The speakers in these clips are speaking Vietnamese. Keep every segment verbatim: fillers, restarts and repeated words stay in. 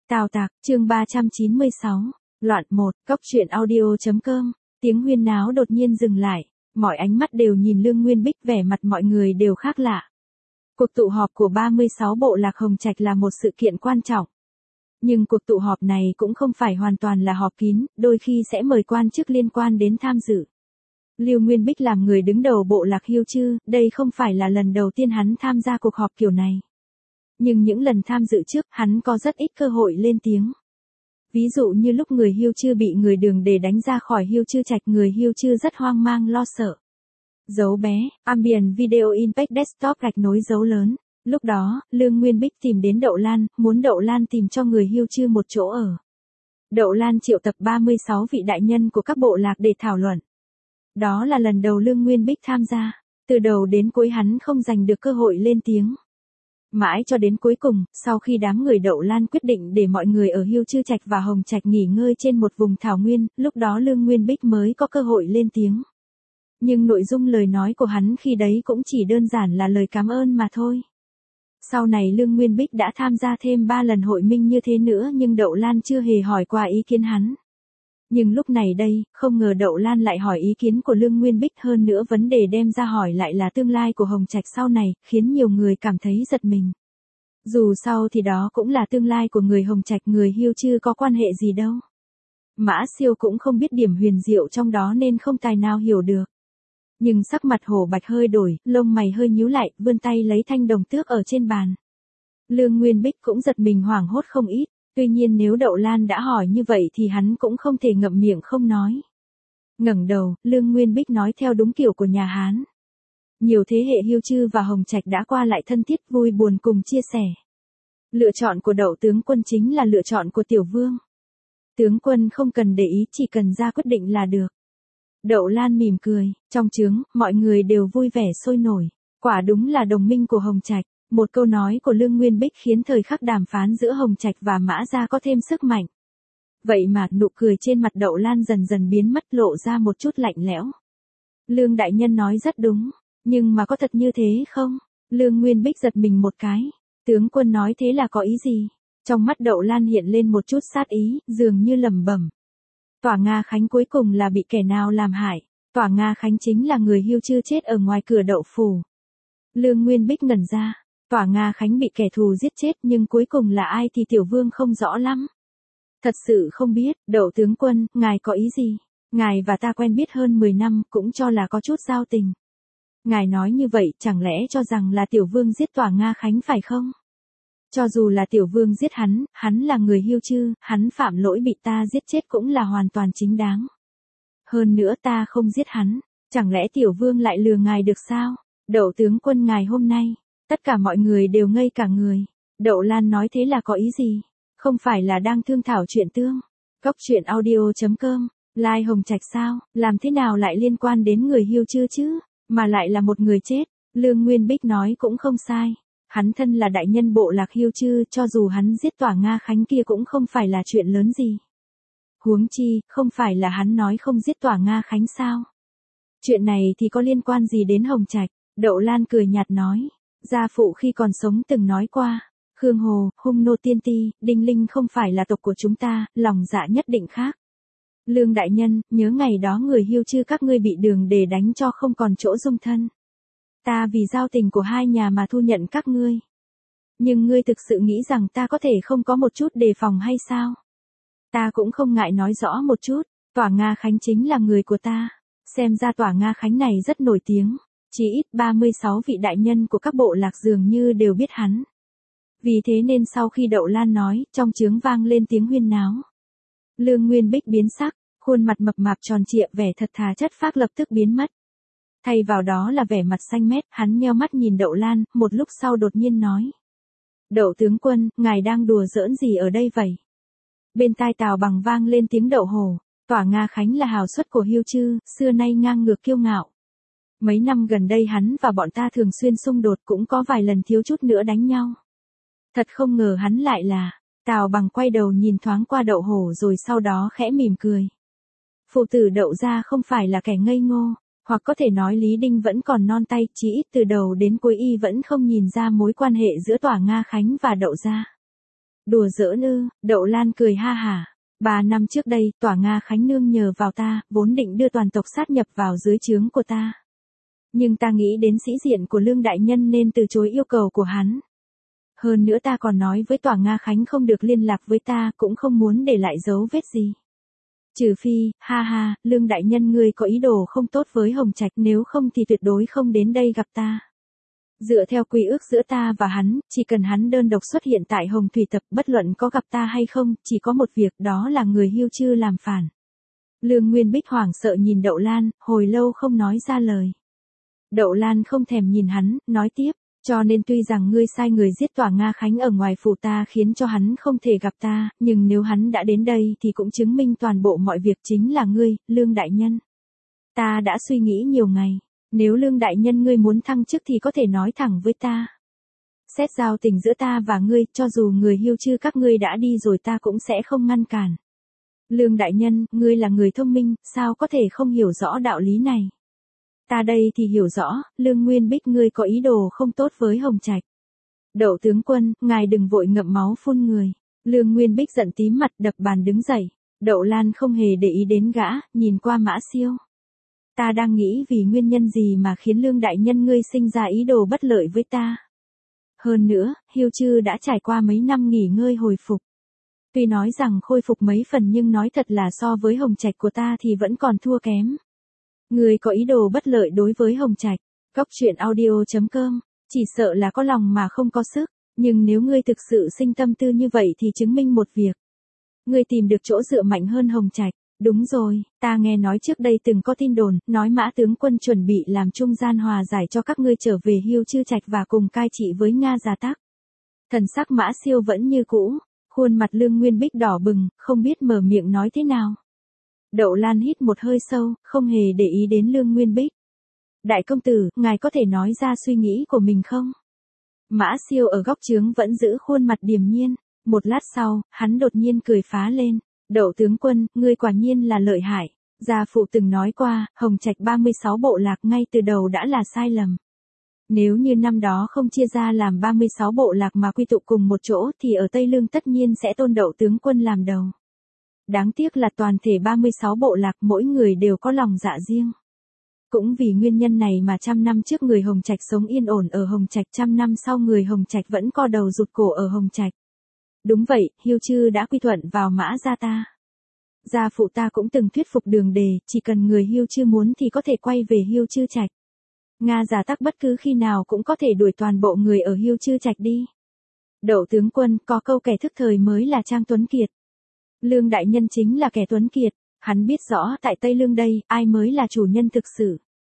Tào Tạc, chương ba trăm chín mươi sáu, loạn một, cốc truyện audio.com, tiếng huyên náo đột nhiên dừng lại, mọi ánh mắt đều nhìn Lương Nguyên Bích, vẻ mặt mọi người đều khác lạ. Cuộc tụ họp của ba mươi sáu bộ lạc Hồng Trạch là một sự kiện quan trọng. Nhưng cuộc tụ họp này cũng không phải hoàn toàn là họp kín, đôi khi sẽ mời quan chức liên quan đến tham dự. Lưu Nguyên Bích làm người đứng đầu bộ lạc Hiêu Chư, đây không phải là lần đầu tiên hắn tham gia cuộc họp kiểu này. Nhưng những lần tham dự trước, hắn có rất ít cơ hội lên tiếng. Ví dụ như lúc người Hiêu Chư bị người Đường Đề đánh ra khỏi Hiêu Chư Trạch, người Hiêu Chư rất hoang mang lo sợ. Dấu bé, Ambient Video Impact Desktop gạch nối dấu lớn. Lúc đó, Lương Nguyên Bích tìm đến Đậu Lan, muốn Đậu Lan tìm cho người Hiêu Chư một chỗ ở. Đậu Lan triệu tập ba mươi sáu vị đại nhân của các bộ lạc để thảo luận. Đó là lần đầu Lương Nguyên Bích tham gia, từ đầu đến cuối hắn không giành được cơ hội lên tiếng. Mãi cho đến cuối cùng, sau khi đám người Đậu Lan quyết định để mọi người ở Hiêu Chư Trạch và Hồng Trạch nghỉ ngơi trên một vùng thảo nguyên, lúc đó Lương Nguyên Bích mới có cơ hội lên tiếng. Nhưng nội dung lời nói của hắn khi đấy cũng chỉ đơn giản là lời cảm ơn mà thôi. Sau này Lương Nguyên Bích đã tham gia thêm ba lần hội minh như thế nữa nhưng Đậu Lan chưa hề hỏi qua ý kiến hắn. Nhưng lúc này đây, không ngờ Đậu Lan lại hỏi ý kiến của Lương Nguyên Bích, hơn nữa vấn đề đem ra hỏi lại là tương lai của Hồng Trạch sau này, khiến nhiều người cảm thấy giật mình. Dù sao thì đó cũng là tương lai của người Hồng Trạch, người Hiêu Chư có quan hệ gì đâu. Mã Siêu cũng không biết điểm huyền diệu trong đó nên không tài nào hiểu được. Nhưng sắc mặt Hổ Bạch hơi đổi, lông mày hơi nhíu lại, vươn tay lấy thanh đồng tước ở trên bàn. Lương Nguyên Bích cũng giật mình hoảng hốt không ít. Tuy nhiên nếu Đậu Lan đã hỏi như vậy thì hắn cũng không thể ngậm miệng không nói. Ngẩng đầu, Lương Nguyên Bích nói theo đúng kiểu của nhà Hán. Nhiều thế hệ Hiêu Chư và Hồng Trạch đã qua lại thân thiết, vui buồn cùng chia sẻ. Lựa chọn của Đậu tướng quân chính là lựa chọn của Tiểu Vương. Tướng quân không cần để ý, chỉ cần ra quyết định là được. Đậu Lan mỉm cười, trong trướng, mọi người đều vui vẻ sôi nổi. Quả đúng là đồng minh của Hồng Trạch. Một câu nói của Lương Nguyên Bích khiến thời khắc đàm phán giữa Hồng Trạch và Mã Gia có thêm sức mạnh. Vậy mà nụ cười trên mặt Đậu Lan dần dần biến mất, lộ ra một chút lạnh lẽo. Lương đại nhân nói rất đúng, nhưng mà có thật như thế không? Lương Nguyên Bích giật mình một cái. Tướng quân nói thế là có ý gì? Trong mắt Đậu Lan hiện lên một chút sát ý, dường như lẩm bẩm. Tỏa Nga Khánh cuối cùng là bị kẻ nào làm hại? Tỏa Nga Khánh chính là người Hiêu Chư chết ở ngoài cửa Đậu phủ. Lương Nguyên Bích ngẩn ra. Tỏa Nga Khánh bị kẻ thù giết chết nhưng cuối cùng là ai thì Tiểu Vương không rõ lắm. Thật sự không biết, Đậu tướng quân, ngài có ý gì? Ngài và ta quen biết hơn mười năm, cũng cho là có chút giao tình. Ngài nói như vậy, chẳng lẽ cho rằng là Tiểu Vương giết Tỏa Nga Khánh phải không? Cho dù là Tiểu Vương giết hắn, hắn là người Hiêu Chư, hắn phạm lỗi bị ta giết chết cũng là hoàn toàn chính đáng. Hơn nữa ta không giết hắn, chẳng lẽ Tiểu Vương lại lừa ngài được sao? Đậu tướng quân, ngài hôm nay. Tất cả mọi người đều ngây cả người. Đậu Lan nói thế là có ý gì? Không phải là đang thương thảo chuyện tương. Cốc truyện audio.com, Lai Hồng Trạch sao? Làm thế nào lại liên quan đến người Hiêu Chư chứ? Mà lại là một người chết. Lương Nguyên Bích nói cũng không sai. Hắn thân là đại nhân bộ lạc Hiêu Chư, cho dù hắn giết Tỏa Nga Khánh kia cũng không phải là chuyện lớn gì. Huống chi, không phải là hắn nói không giết Tỏa Nga Khánh sao? Chuyện này thì có liên quan gì đến Hồng Trạch? Đậu Lan cười nhạt nói. Gia phụ khi còn sống từng nói qua, Khương Hồ, Hung Nô Tiên Ti, Đinh Linh không phải là tộc của chúng ta, lòng dạ nhất định khác. Lương đại nhân, nhớ ngày đó người Hiêu Chư các ngươi bị Đường Đề đánh cho không còn chỗ dung thân. Ta vì giao tình của hai nhà mà thu nhận các ngươi. Nhưng ngươi thực sự nghĩ rằng ta có thể không có một chút đề phòng hay sao? Ta cũng không ngại nói rõ một chút, Tỏa Nga Khánh chính là người của ta. Xem ra Tỏa Nga Khánh này rất nổi tiếng. Chỉ ít ba mươi sáu vị đại nhân của các bộ lạc dường như đều biết hắn. Vì thế nên sau khi Đậu Lan nói, trong trướng vang lên tiếng huyên náo. Lương Nguyên Bích biến sắc, khuôn mặt mập mạp tròn trịa, vẻ thật thà chất phác lập tức biến mất. Thay vào đó là vẻ mặt xanh mét, hắn nheo mắt nhìn Đậu Lan, một lúc sau đột nhiên nói. Đậu tướng quân, ngài đang đùa giỡn gì ở đây vậy? Bên tai Tào Bằng vang lên tiếng Đậu Hổ, Tỏa Nga Khánh là hào xuất của Hiêu Chư, xưa nay ngang ngược kiêu ngạo. Mấy năm gần đây hắn và bọn ta thường xuyên xung đột, cũng có vài lần thiếu chút nữa đánh nhau. Thật không ngờ hắn lại là. Tào Bằng quay đầu nhìn thoáng qua Đậu Hổ rồi sau đó khẽ mỉm cười. Phụ tử Đậu gia không phải là kẻ ngây ngô, hoặc có thể nói Lý Đinh vẫn còn non tay, chỉ ít từ đầu đến cuối y vẫn không nhìn ra mối quan hệ giữa Tỏa Nga Khánh và Đậu gia. Đùa giỡn ư? Đậu Lan cười ha hả. Ba năm trước đây, tòa Nga Khánh nương nhờ vào ta, vốn định đưa toàn tộc sát nhập vào dưới trướng của ta. Nhưng ta nghĩ đến sĩ diện của Lương đại nhân nên từ chối yêu cầu của hắn. Hơn nữa ta còn nói với tòa Nga Khánh không được liên lạc với ta, cũng không muốn để lại dấu vết gì. Trừ phi, ha ha, Lương đại nhân ngươi có ý đồ không tốt với Hồng Trạch, nếu không thì tuyệt đối không đến đây gặp ta. Dựa theo quy ước giữa ta và hắn, chỉ cần hắn đơn độc xuất hiện tại Hồng Thủy Tập, bất luận có gặp ta hay không, chỉ có một việc, đó là người hưu chư làm phản. Lương Nguyên Bích hoảng sợ nhìn Đậu Lan, hồi lâu không nói ra lời. Đậu Lan không thèm nhìn hắn, nói tiếp, cho nên tuy rằng ngươi sai người giết tòa Nga Khánh ở ngoài phủ ta khiến cho hắn không thể gặp ta, nhưng nếu hắn đã đến đây thì cũng chứng minh toàn bộ mọi việc chính là ngươi, Lương đại nhân. Ta đã suy nghĩ nhiều ngày. Nếu Lương đại nhân ngươi muốn thăng chức thì có thể nói thẳng với ta. Xét giao tình giữa ta và ngươi, cho dù người hưu chư các ngươi đã đi rồi ta cũng sẽ không ngăn cản. Lương đại nhân, ngươi là người thông minh, sao có thể không hiểu rõ đạo lý này? Ta đây thì hiểu rõ, Lương Nguyên Bích ngươi có ý đồ không tốt với Hồng Trạch. Đậu tướng quân, ngài đừng vội ngậm máu phun người. Lương Nguyên Bích giận tím mặt đập bàn đứng dậy. Đậu Lan không hề để ý đến gã, nhìn qua Mã Siêu. Ta đang nghĩ vì nguyên nhân gì mà khiến Lương đại nhân ngươi sinh ra ý đồ bất lợi với ta. Hơn nữa, hưu chư đã trải qua mấy năm nghỉ ngơi hồi phục. Tuy nói rằng khôi phục mấy phần nhưng nói thật là so với Hồng Trạch của ta thì vẫn còn thua kém. Ngươi có ý đồ bất lợi đối với Hồng Trạch. Cóc truyện audio chấm com, chỉ sợ là có lòng mà không có sức, nhưng nếu ngươi thực sự sinh tâm tư như vậy thì chứng minh một việc. Ngươi tìm được chỗ dựa mạnh hơn Hồng Trạch. Đúng rồi, ta nghe nói trước đây từng có tin đồn, nói Mã tướng quân chuẩn bị làm trung gian hòa giải cho các ngươi trở về hưu chư trạch và cùng cai trị với Nga Gia Tắc. Thần sắc Mã Siêu vẫn như cũ, khuôn mặt Lương Nguyên Bích đỏ bừng, không biết mở miệng nói thế nào. Đậu Lan hít một hơi sâu, không hề để ý đến Lương Nguyên Bích. Đại công tử, ngài có thể nói ra suy nghĩ của mình không? Mã Siêu ở góc trướng vẫn giữ khuôn mặt điềm nhiên, một lát sau, hắn đột nhiên cười phá lên. Đậu tướng quân, ngươi quả nhiên là lợi hại. Gia phụ từng nói qua, Hồng Trạch ba mươi sáu bộ lạc ngay từ đầu đã là sai lầm. Nếu như năm đó không chia ra làm ba mươi sáu bộ lạc mà quy tụ cùng một chỗ thì ở Tây Lương tất nhiên sẽ tôn Đậu tướng quân làm đầu. Đáng tiếc là toàn thể ba mươi sáu bộ lạc mỗi người đều có lòng dạ riêng. Cũng vì nguyên nhân này mà trăm năm trước người Hồng Trạch sống yên ổn ở Hồng Trạch, trăm năm sau người Hồng Trạch vẫn co đầu rụt cổ ở Hồng Trạch. Đúng vậy, hưu chư đã quy thuận vào Mã gia ta. Gia phụ ta cũng từng thuyết phục Đường Đề, chỉ cần người hưu chư muốn thì có thể quay về hưu chư trạch. Nga Gia Tắc bất cứ khi nào cũng có thể đuổi toàn bộ người ở hưu chư trạch đi. Đậu tướng quân, có câu kẻ thức thời mới là Trang Tuấn Kiệt. Lương đại nhân chính là kẻ Tuấn Kiệt, hắn biết rõ tại Tây Lương đây, ai mới là chủ nhân thực sự.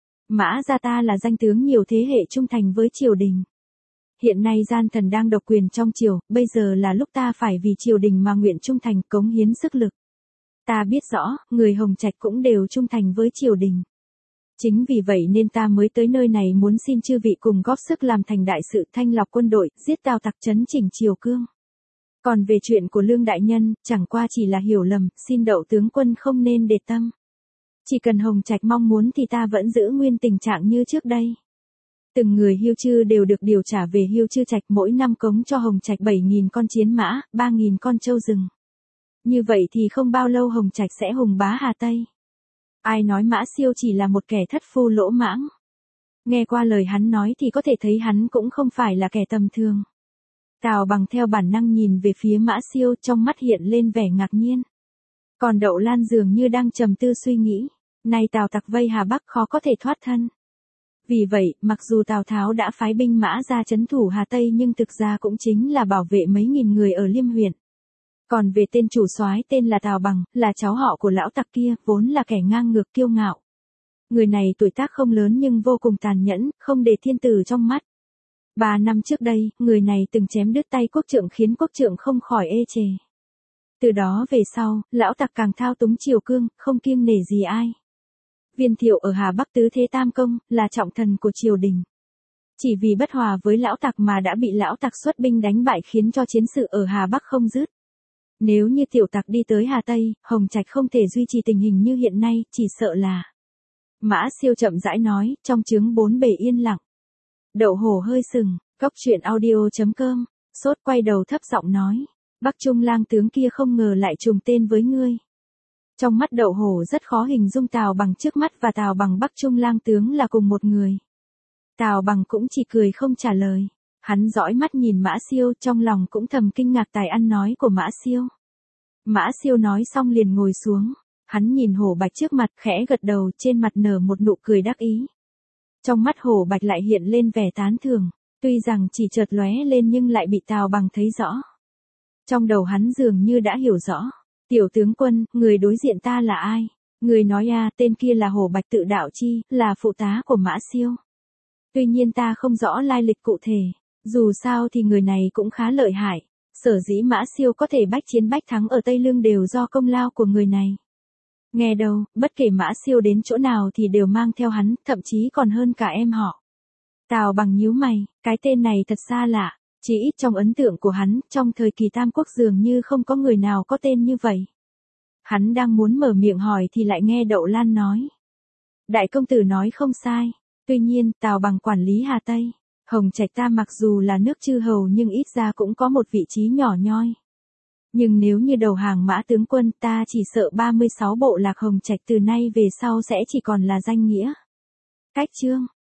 Mã gia ta là danh tướng nhiều thế hệ trung thành với triều đình. Hiện nay gian thần đang độc quyền trong triều, bây giờ là lúc ta phải vì triều đình mà nguyện trung thành, cống hiến sức lực. Ta biết rõ, người Hồng Trạch cũng đều trung thành với triều đình. Chính vì vậy nên ta mới tới nơi này muốn xin chư vị cùng góp sức làm thành đại sự thanh lọc quân đội, giết Tào Tặc trấn chỉnh triều cương. Còn về chuyện của Lương đại nhân, chẳng qua chỉ là hiểu lầm, xin Đậu tướng quân không nên để tâm. Chỉ cần Hồng Trạch mong muốn thì ta vẫn giữ nguyên tình trạng như trước đây. Từng người hưu chư đều được điều trả về hưu chư trạch, mỗi năm cống cho Hồng Trạch bảy nghìn con chiến mã, ba nghìn con trâu rừng. Như vậy thì không bao lâu Hồng Trạch sẽ hùng bá Hà Tây. Ai nói Mã Siêu chỉ là một kẻ thất phu lỗ mãng. Nghe qua lời hắn nói thì có thể thấy hắn cũng không phải là kẻ tầm thường. Tào Bằng theo bản năng nhìn về phía Mã Siêu, trong mắt hiện lên vẻ ngạc nhiên. Còn Đậu Lan dường như đang trầm tư suy nghĩ, nay Tào Tặc vây Hà Bắc khó có thể thoát thân. Vì vậy, mặc dù Tào Tháo đã phái binh mã ra trấn thủ Hà Tây nhưng thực ra cũng chính là bảo vệ mấy nghìn người ở Liêm huyện. Còn về tên chủ soái tên là Tào Bằng, là cháu họ của lão tặc kia, vốn là kẻ ngang ngược kiêu ngạo. Người này tuổi tác không lớn nhưng vô cùng tàn nhẫn, không để thiên tử trong mắt. Ba năm trước đây, người này từng chém đứt tay quốc trượng khiến quốc trượng không khỏi ê chề. Từ đó về sau, lão tặc càng thao túng triều cương, không kiêng nể gì ai. Viên Thiệu ở Hà Bắc tứ thế tam công, là trọng thần của triều đình. Chỉ vì bất hòa với lão tặc mà đã bị lão tặc xuất binh đánh bại khiến cho chiến sự ở Hà Bắc không dứt. Nếu như tiểu tặc đi tới Hà Tây, Hồng Trạch không thể duy trì tình hình như hiện nay, chỉ sợ là. Mã Siêu chậm rãi nói, trong trướng bốn bề yên lặng. Đậu Hổ hơi sừng, cóc truyện audio chấm com, sốt quay đầu thấp giọng nói. Bắc Trung lang tướng kia không ngờ lại trùng tên với ngươi. Trong mắt Đậu Hổ rất khó hình dung Tào Bằng trước mắt và Tào Bằng Bắc Trung lang tướng là cùng một người. Tào Bằng cũng chỉ cười không trả lời. Hắn dõi mắt nhìn Mã Siêu, trong lòng cũng thầm kinh ngạc tài ăn nói của Mã Siêu. Mã Siêu nói xong liền ngồi xuống. Hắn nhìn Hổ Bạch trước mặt khẽ gật đầu, trên mặt nở một nụ cười đắc ý. Trong mắt Hổ Bạch lại hiện lên vẻ tán thưởng, tuy rằng chỉ chợt lóe lên nhưng lại bị Tào Bằng thấy rõ. Trong đầu hắn dường như đã hiểu rõ. Tiểu tướng quân, người đối diện ta là ai? Người nói a, tên kia là Hổ Bạch Tự Đạo Chi, là phụ tá của Mã Siêu. Tuy nhiên ta không rõ lai lịch cụ thể, dù sao thì người này cũng khá lợi hại. Sở dĩ Mã Siêu có thể bách chiến bách thắng ở Tây Lương đều do công lao của người này. Nghe đâu, bất kể Mã Siêu đến chỗ nào thì đều mang theo hắn, thậm chí còn hơn cả em họ. Tào Bằng nhíu mày, cái tên này thật xa lạ, chỉ ít trong ấn tượng của hắn, trong thời kỳ Tam Quốc dường như không có người nào có tên như vậy. Hắn đang muốn mở miệng hỏi thì lại nghe Đậu Lan nói. Đại công tử nói không sai, tuy nhiên Tào Bằng quản lý Hà Tây, Hồng Trạch ta mặc dù là nước chư hầu nhưng ít ra cũng có một vị trí nhỏ nhoi. Nhưng nếu như đầu hàng Mã tướng quân ta chỉ sợ ba mươi sáu bộ lạc Hồng Trạch từ nay về sau sẽ chỉ còn là danh nghĩa. Cách chương